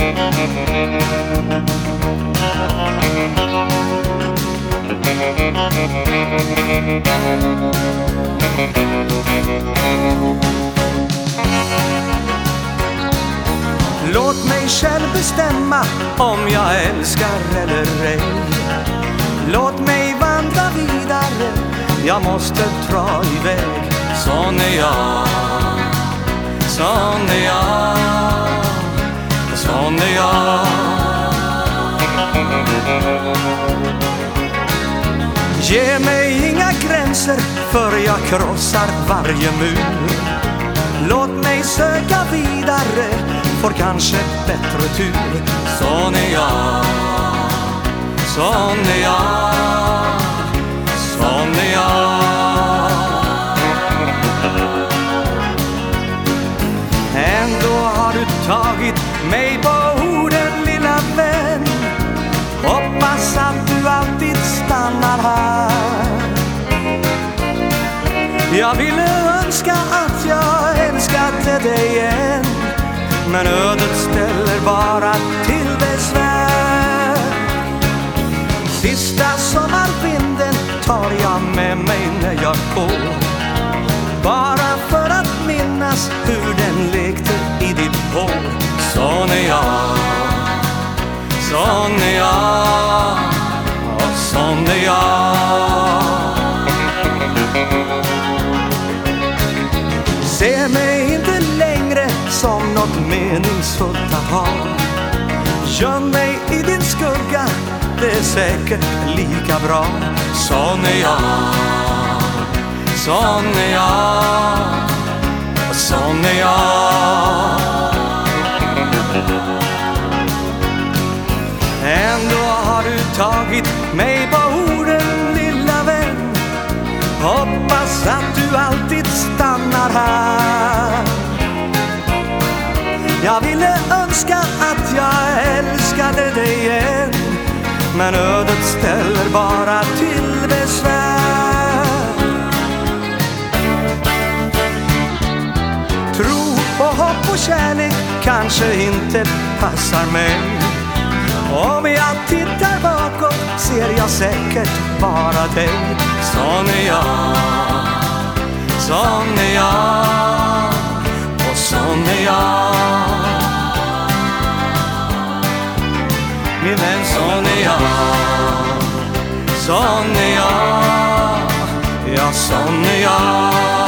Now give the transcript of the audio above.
Låt mig själv bestämma om jag älskar eller ej. Låt mig vandra vidare, jag måste dra iväg. Sån är jag, sån är jag, sån är jag. Ge mig inga gränser, för jag krossar varje mur. Låt mig söka vidare, får kanske bättre tur. Sån är jag, sån är jag, sån är jag. Ändå har du tagit mig på orden, lilla vän. Hoppas att du alltid stannar här. Jag ville önska att jag älskade dig igen, men ödet ställer bara till besvär. Sista sommarvinden tar jag med mig när jag går, bara för att minnas hur den lekte i ditt hår. Sån är jag, sån är jag, och sån är jag. Se mig inte längre som något meningsfullt att ha. Göm mig i din skugga, det är säkert lika bra. Sån är jag, sån är jag, sån är jag. Ändå har du tagit mig på orden, lilla vän. Hoppas att du alltid stannar här. Jag ville önska att jag älskade dig igen, men ödet ställer bara till besvär. Tro på hopp och kärlek kanske inte passar mig. Om jag tittar bakåt ser jag säkert bara dig. Sån är jag, sån är jag, och sån är jag. Min vän, sån är jag, sån är jag, ja, sån är jag.